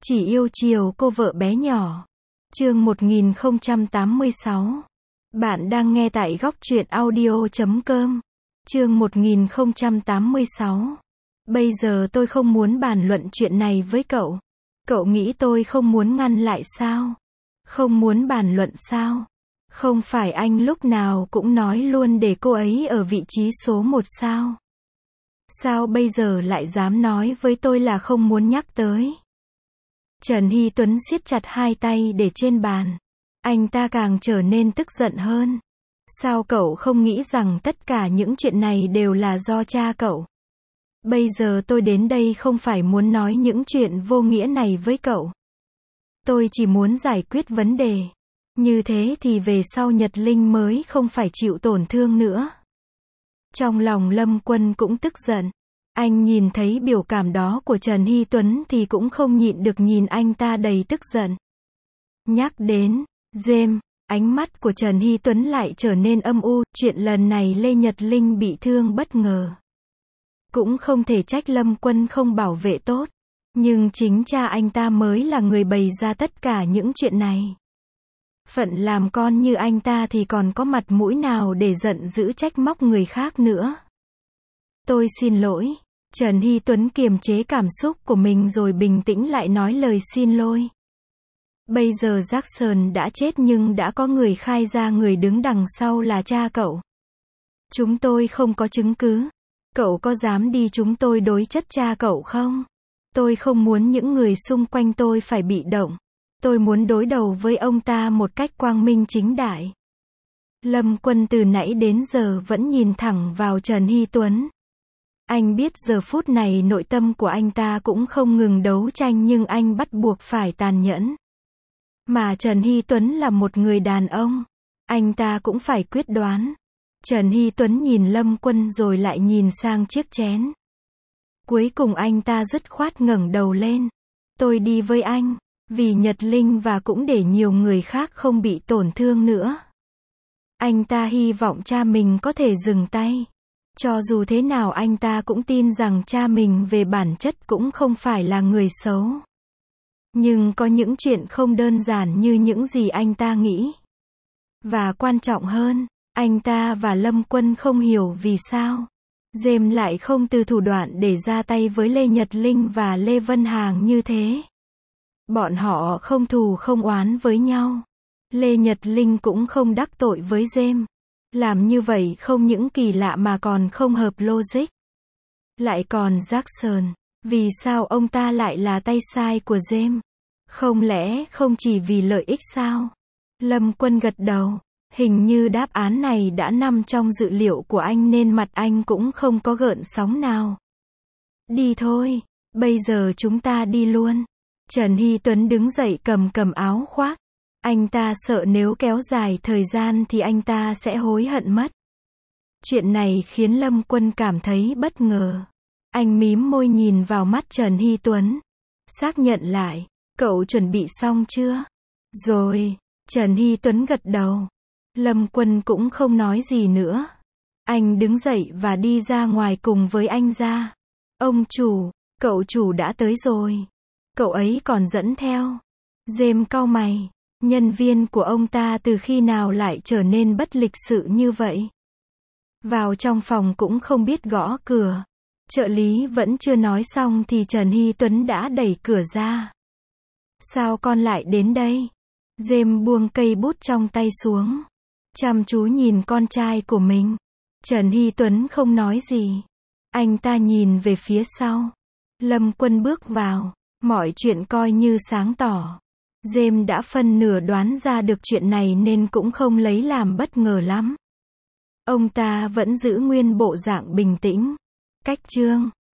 Chỉ yêu chiều cô vợ bé nhỏ. Chương 1086. Bạn đang nghe tại góc truyện audio.com. Chương 1086. Bây giờ tôi không muốn bàn luận chuyện này với cậu. Cậu nghĩ tôi không muốn ngăn lại sao? Không muốn bàn luận sao? Không phải anh lúc nào cũng nói luôn để cô ấy ở vị trí số 1 sao? Sao bây giờ lại dám nói với tôi là không muốn nhắc tới? Trần Hy Tuấn siết chặt hai tay để trên bàn. Anh ta càng trở nên tức giận hơn. Sao cậu không nghĩ rằng tất cả những chuyện này đều là do cha cậu? Bây giờ tôi đến đây không phải muốn nói những chuyện vô nghĩa này với cậu. Tôi chỉ muốn giải quyết vấn đề. Như thế thì về sau Nhật Linh mới không phải chịu tổn thương nữa. Trong lòng Lâm Quân cũng tức giận. Anh nhìn thấy biểu cảm đó của Trần Hy Tuấn thì cũng không nhịn được nhìn anh ta đầy tức giận. Nhắc đến James, ánh mắt của Trần Hy Tuấn lại trở nên âm u. Chuyện lần này Lê Nhật Linh bị thương bất ngờ. Cũng không thể trách Lâm Quân không bảo vệ tốt. Nhưng chính cha anh ta mới là người bày ra tất cả những chuyện này. Phận làm con như anh ta thì còn có mặt mũi nào để giận dữ trách móc người khác nữa. Tôi xin lỗi. Trần Hy Tuấn kiềm chế cảm xúc của mình rồi bình tĩnh lại nói lời xin lỗi. Bây giờ Jackson đã chết nhưng đã có người khai ra người đứng đằng sau là cha cậu. Chúng tôi không có chứng cứ. Cậu có dám đi chúng tôi đối chất cha cậu không? Tôi không muốn những người xung quanh tôi phải bị động. Tôi muốn đối đầu với ông ta một cách quang minh chính đại. Lâm Quân từ nãy đến giờ vẫn nhìn thẳng vào Trần Hy Tuấn. Anh biết giờ phút này nội tâm của anh ta cũng không ngừng đấu tranh nhưng anh bắt buộc phải tàn nhẫn. Mà Trần Hy Tuấn là một người đàn ông. Anh ta cũng phải quyết đoán. Trần Hy Tuấn nhìn Lâm Quân rồi lại nhìn sang chiếc chén. Cuối cùng anh ta dứt khoát ngẩng đầu lên. Tôi đi với anh. Vì Nhật Linh và cũng để nhiều người khác không bị tổn thương nữa. Anh ta hy vọng cha mình có thể dừng tay. Cho dù thế nào anh ta cũng tin rằng cha mình về bản chất cũng không phải là người xấu. Nhưng có những chuyện không đơn giản như những gì anh ta nghĩ. Và quan trọng hơn, anh ta và Lâm Quân không hiểu vì sao James lại không từ thủ đoạn để ra tay với Lê Nhật Linh và Lê Vân Hàng như thế. Bọn họ không thù không oán với nhau. Lê Nhật Linh cũng không đắc tội với James. Làm như vậy không những kỳ lạ mà còn không hợp logic. Lại còn Jackson, vì sao ông ta lại là tay sai của James? Không lẽ không chỉ vì lợi ích sao? Lâm Quân gật đầu. Hình như đáp án này đã nằm trong dự liệu của anh nên mặt anh cũng không có gợn sóng nào. Đi thôi, bây giờ chúng ta đi luôn. Trần Hy Tuấn đứng dậy cầm áo khoác. Anh ta sợ nếu kéo dài thời gian thì anh ta sẽ hối hận mất. Chuyện này khiến Lâm Quân cảm thấy bất ngờ. Anh mím môi nhìn vào mắt Trần Hy Tuấn. Xác nhận lại, cậu chuẩn bị xong chưa? Rồi, Trần Hy Tuấn gật đầu. Lâm Quân cũng không nói gì nữa. Anh đứng dậy và đi ra ngoài cùng với anh ra. Ông chủ, cậu chủ đã tới rồi. Cậu ấy còn dẫn theo. James cau mày. Nhân viên của ông ta từ khi nào lại trở nên bất lịch sự như vậy? Vào trong phòng cũng không biết gõ cửa. Trợ lý vẫn chưa nói xong thì Trần Hy Tuấn đã đẩy cửa ra. Sao con lại đến đây? James buông cây bút trong tay xuống. Chăm chú nhìn con trai của mình. Trần Hy Tuấn không nói gì. Anh ta nhìn về phía sau. Lâm Quân bước vào. Mọi chuyện coi như sáng tỏ. James đã phân nửa đoán ra được chuyện này nên cũng không lấy làm bất ngờ lắm. Ông ta vẫn giữ nguyên bộ dạng bình tĩnh. Cách chương